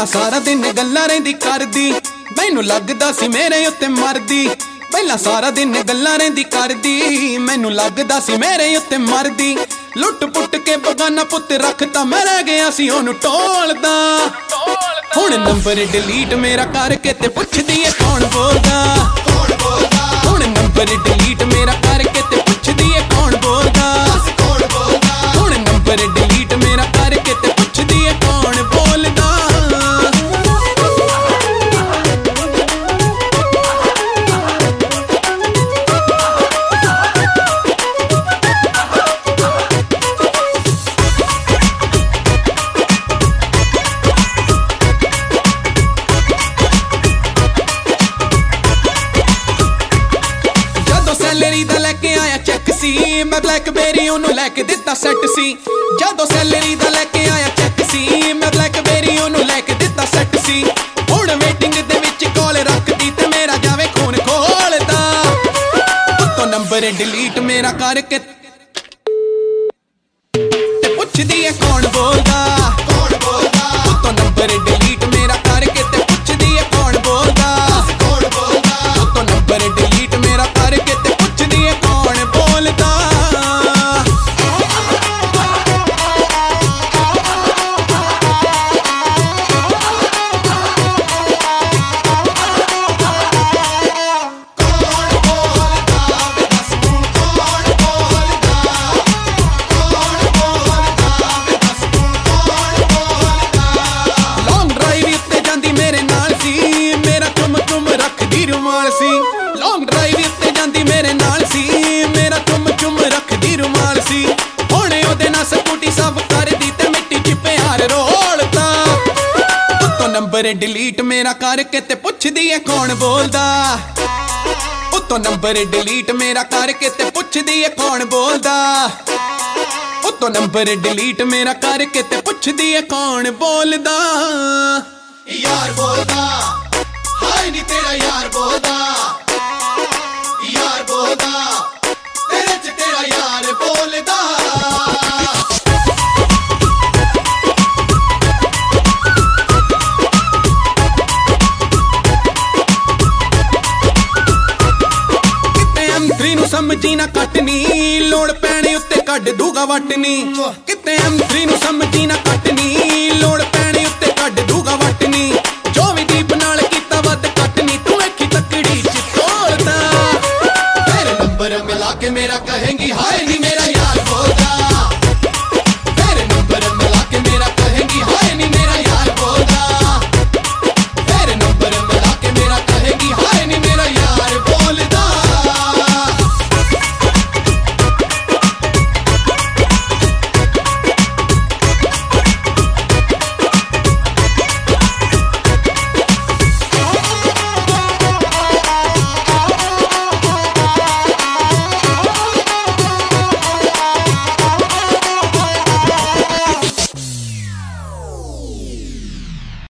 ਸਾਰਾ ਦਿਨ ਗੱਲਾਂ ਰਹਿੰਦੀ ਕਰਦੀ, ਮੈਨੂੰ ਲੱਗਦਾ ਸੀ ਮੇਰੇ ਉੱਤੇ ਮਰਦੀ। ਪਹਿਲਾਂ ਸਾਰਾ ਦਿਨ ਗੱਲਾਂ ਰਹਿੰਦੀ ਕਰਦੀ, ਮੈਨੂੰ ਲੱਗਦਾ ਸੀ ਮੇਰੇ ਉੱਤੇ ਮਰਦੀ। ਲੁੱਟ ਪੁੱਟ ਕੇ ਬਗਾਨਾ ਪੁੱਤ ਰੱਖਤਾ, ਮੈਂ ਰਹਿ ਗਿਆ ਸੀ ਉਹਨੂੰ ਟੋਲਦਾ। ਹੁਣ ਨੰਬਰ ਡਿਲੀਟ ਮੇਰਾ ਕਰਕੇ ਤੇ ਪੁੱਛਦੀ ਏ ਕੌਣ ਬੋਲਦਾ। ਹੁਣ ਨੰਬਰ ਡਿਲੀਟ ਮੇਰਾ ਕਰਕੇ ਤੇ ਪੁੱਛਦੀ ਏ ਕੌਣ ਬੋਲਦਾ। ਹੁਣ ਨੰਬਰ ਡਿਲੀਟ ਮੇਰਾ ਕਰਕੇ ਤੇ ਪੁੱਛਦੀ ਏ ਕੌਣ ਬੋਲਦਾ। ਸੈਲਰੀ ਦਾ ਲੈ ਕੇ ਆਇਆ ਚੈੱਕ ਸੀ, ਮੈਂ ਬਲੈਕਬੇਰੀ ਉਹਨੂੰ ਲੈ ਕੇ ਦਿੱਤਾ ਸੈੱਟ ਸੀ। ਜਦੋਂ ਸੈਲਰੀ ਦਾ ਲੈ ਕੇ ਆਇਆ ਚੈੱਕ ਸੀ, ਮੈਂ ਬਲੈਕਬੇਰੀ ਉਹਨੂੰ ਲੈ ਕੇ ਦਿੱਤਾ ਸੈੱਟ ਸੀ। ਹੁਣ ਵੇਟਿੰਗ ਦੇ ਵਿੱਚ ਕਾਲ ਰੱਖਦੀ ਤੇ ਮੇਰਾ ਜਾਵੇ ਖੂਨ ਖੋਲਦਾ। ਉੱਤੋਂ ਨੰਬਰ ਡਿਲੀਟ ਮੇਰਾ ਕਰਕੇ ਤੇ ਪੁੱਛਦੀ ਏ ਕੌਣ ਬੋਲਦਾ। ਉੱਤੋਂ ਨੰਬਰ ਡਿਲੀਟ ਮੇਰਾ ਕਰਕੇ ਤੇ ਪੁੱਛਦੀ ਏ ਕੌਣ ਬੋਲਦਾ। ਉੱਤੋਂ ਨੰਬਰ ਡਿਲੀਟ ਮੇਰਾ ਕਰਕੇ ਤੇ ਪੁੱਛਦੀ ਏ ਕੌਣ ਬੋਲਦਾ। ਲੌਂਗ ਡਰਾਈਵ ਉੱਤੇ ਜਾਂਦੀ ਮੇਰੇ ਨਾਲ ਸੀ, ਮੇਰਾ ਚੁੰਮ ਚੁੰਮ ਰੱਖਦੀ ਰੁਮਾਲ ਸੀ। ਲੌਂਗ ਡਰਾਈਵ ਉੱਤੇ ਜਾਂਦੀ ਮੇਰੇ ਨਾਲ ਸੀ, ਮੇਰਾ ਚੁੰਮ ਚੁੰਮ ਰੱਖਦੀ ਰੁਮਾਲ ਸੀ। ਹੁਣ ਉਹਦੇ ਨਾਲ ਸਕੂਟੀ ਸਾਫ ਕਰਦੀ ਤੇ ਮਿੱਟੀ 'ਚ ਪਿਆਰ ਰੋਲਦਾ। ਉੱਤੋਂ ਨੰਬਰ ਡਿਲੀਟ ਮੇਰਾ ਕਰਕੇ ਤੇ ਪੁੱਛਦੀ ਏ ਕੌਣ ਬੋਲਦਾ। ਉੱਤੋਂ ਨੰਬਰ ਡਿਲੀਟ ਮੇਰਾ ਕਰਕੇ ਤੇ ਪੁੱਛਦੀ ਏ ਕੌਣ ਬੋਲਦਾ। ਉੱਤੋਂ ਨੰਬਰ ਡਿਲੀਟ ਮੇਰਾ ਕਰਕੇ ਤੇ ਪੁੱਛਦੀ ਏ ਕੌਣ ਬੋਲਦਾ। ਯਾਰ ਬੋਲਦਾ, ਹਾਏ ਨੀ ਤੇਰਾ ਯਾਰ ਬੋਲਦਾ। ਯਾਰ ਬੋਲਦਾ, ਤੇਰੇ ਚ ਤੇਰਾ ਯਾਰ ਬੋਲਦਾ। ਕਿਤੇ M3 ਨੂੰ ਸਮਝੀ ਨਾ ਕੱਟਣੀ, ਲੋੜ ਪੈਣੇ ਉੱਤੇ ਕੱਢ ਦੂਗਾ ਵਟਣੀ। ਕਿਤੇ M3 ਨੂੰ ਸਮਝੀ ਨਾ ਕੱਟਣੀ, ਲੋੜ ਪੈਣੇ ਉੱਤੇ ਕੱਢ ਦੂਗਾ ਵਟਣੀ। ਜੋ ਵੀ ਦੀਪ ਨਾਲ ਕੀਤਾ ਵੱਧ ਕੱਟਣੀ, ਤੂੰ ਵੇਖੀ ਤਕੜੀ 'ਚ ਤੋਲਦਾ। ਫਿਰ ਨੰਬਰ ਮਿਲਾ ਕੇ ਮੇਰਾ ਕਹੇਂਗੀ ਹਾਏ ਨੀ ਮੇਰਾ